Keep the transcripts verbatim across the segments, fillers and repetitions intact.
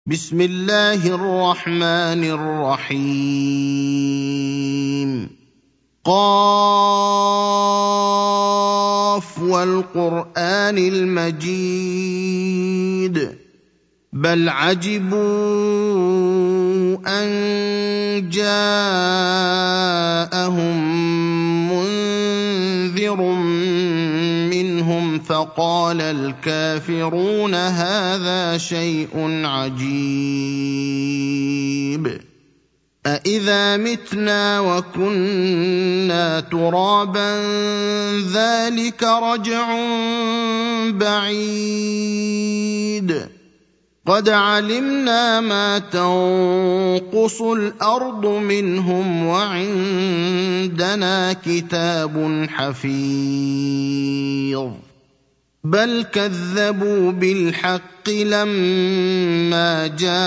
بسم الله الرحمن الرحيم قاف والقرآن المجيد بل عجبوا أن جاءهم منذر منهم فقال الكافرون هذا شيء عجيب أإذا متنا وكنا ترابا ذلك رجع بعيد قد علمنا ما تنقص الأرض منهم وعندنا كتاب حفيظ بل كذبوا بالحق لما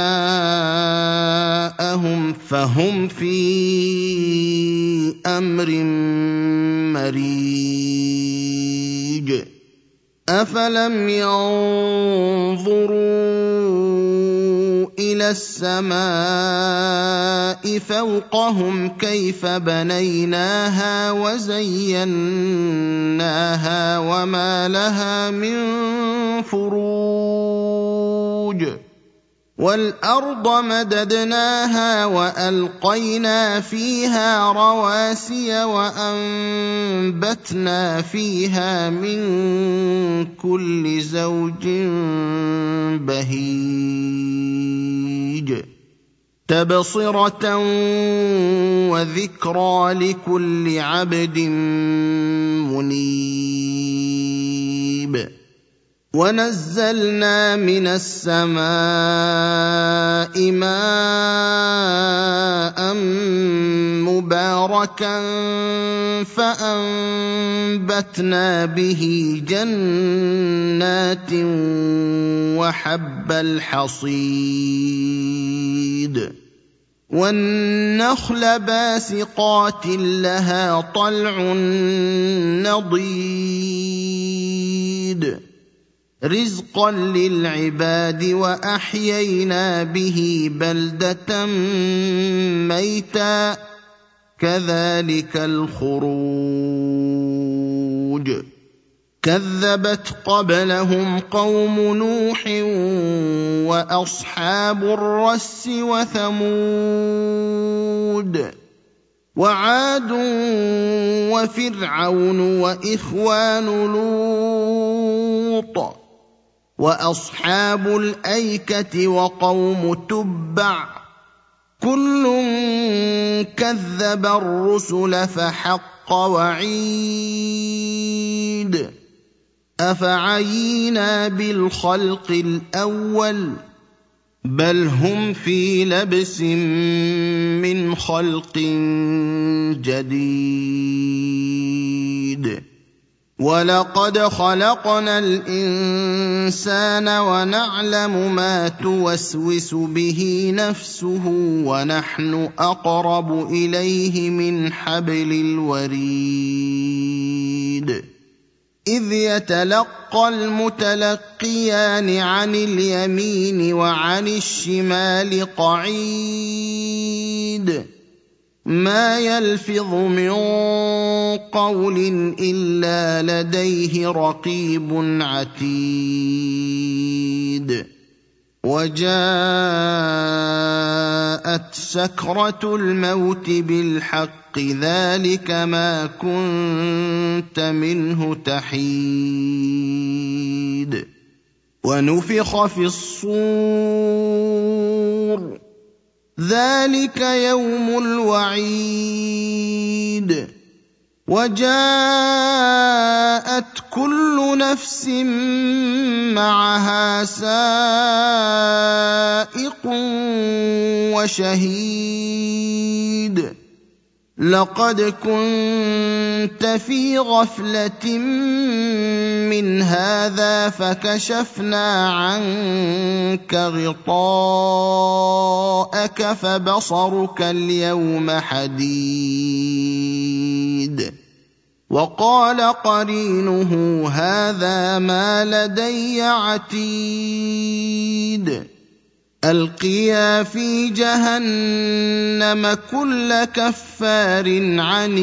جاءهم فهم في أمر مريج أفلم ينظروا إلى السماء فوقهم كيف بنيناها وزيناها وما لها من فروج والأرض مددناها وألقينا فيها رواسي وأنبتنا فيها من كل زوج بهيج تبصرة وذكرى لكل عبد منيب ونزلنا من السماء ماء مباركا فأنبتنا به جنات وحب الحصيد والنخل باسقات لها طلع نضيد رزقا للعباد وأحيينا به بلدة ميتا كذلك الخروج كذبت قبلهم قوم نوح وأصحاب الرس وثمود وعاد وفرعون وإخوان لوط وأصحاب الأيكة وقوم تبع كل كذب الرسل فحق وعيد أفعينا بالخلق الأول بل هم في لبس من خلق جديد ولقد خلقنا الإنسان ونعلم ما توسوس به نفسه ونحن أقرب إليه من حبل الوريد إذ يتلقى المتلقيان عن اليمين وعن الشمال قعيد ما يلفظ من قول إلا لديه رقيب عتيد وجاءت سكرة الموت بالحق ذلك ما كنت منه تحيد ونفخ في الصور ذلك يوم الوعيد وجاءت كل نفس معها سائق وشهيد لقد كنت في غفلة من هذا فكشفنا عنك غطاءك فبصرك اليوم حديد وقال قرينه هذا ما لدي عتيد ألقيا في جهنم كل كفار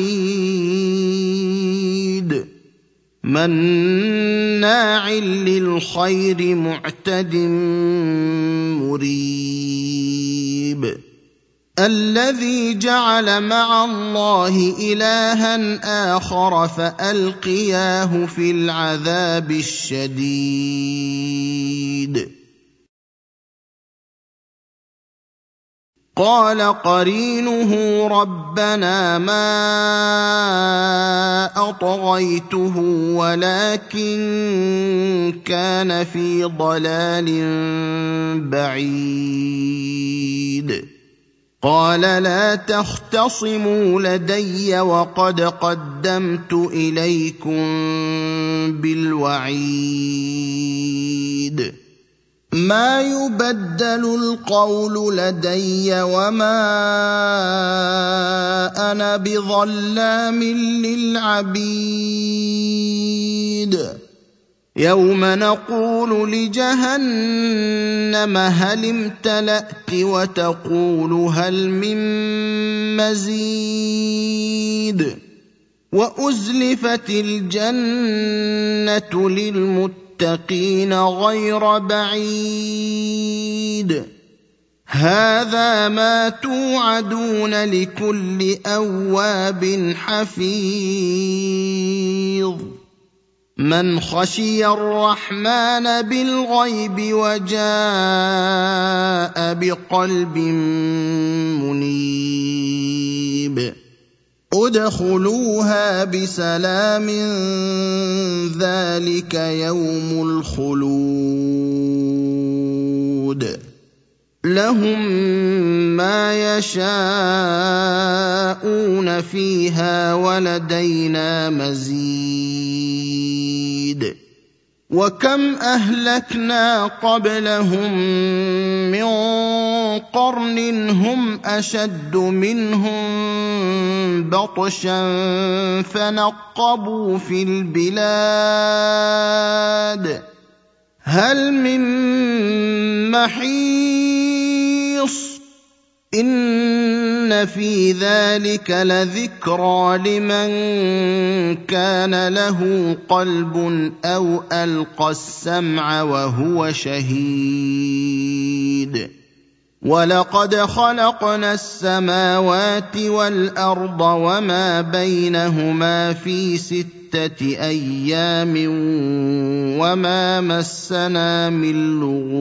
عنيد مناع للخير معتد مريب الذي جعل مع الله إلها آخر فألقياه في العذاب الشديد قال قرينه ربنا ما أطغيته ولكن كان في ضلال بعيد قال لا تختصموا لدي وقد قدمت إليكم بالوعيد ما يبدل القول لدي وما أنا بظلام للعبيد يوم نقول لجهنم هل امتلأت وتقول هل من مزيد وأزلفت الجنة للمتقين غير بعيد هذا ما توعدون لكل أواب حفيظ من خشي الرحمن بالغيب وجاء بقلب منيب ادخلوها بسلام ذلك يوم الخلود لهم ما يشاءون فيها ولدينا مزيد وكم أهلكنا قبلهم من قرن هم أشد منهم بطشا فنقبوا في البلاد هل من محيص إن في ذلك لذكرى لمن كان له قلب أو ألقى السمع وهو شهيد ولقد خلقنا السماوات والأرض وما بينهما في ستة أيام وما مسنا من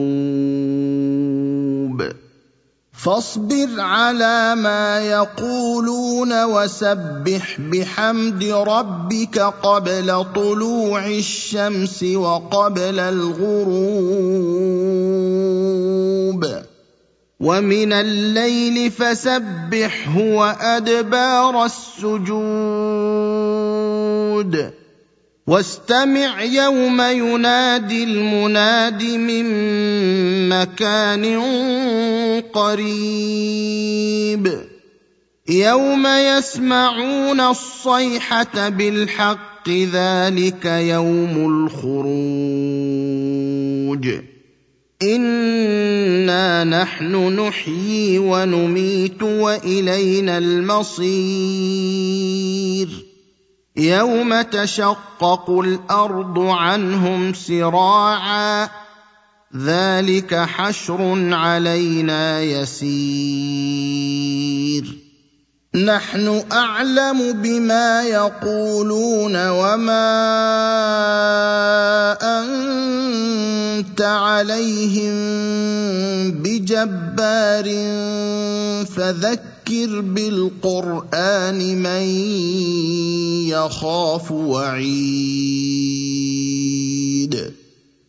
لغوب فاصبر على ما يقولون وسبح بحمد ربك قبل طلوع الشمس وقبل الغروب ومن الليل فسبحه وأدبار السجود واستمع يوم ينادي المناد من مكان قريب يوم يسمعون الصيحة بالحق ذلك يوم الخروج إنا نحن نحيي ونميت وإلينا المصير يوم تشقق الأرض عنهم سراعا ذلك حشر علينا يسير نحن أعلم بما يقولون وما أنت عليهم بجبار فذكر بالقرآن من يخاف وعيد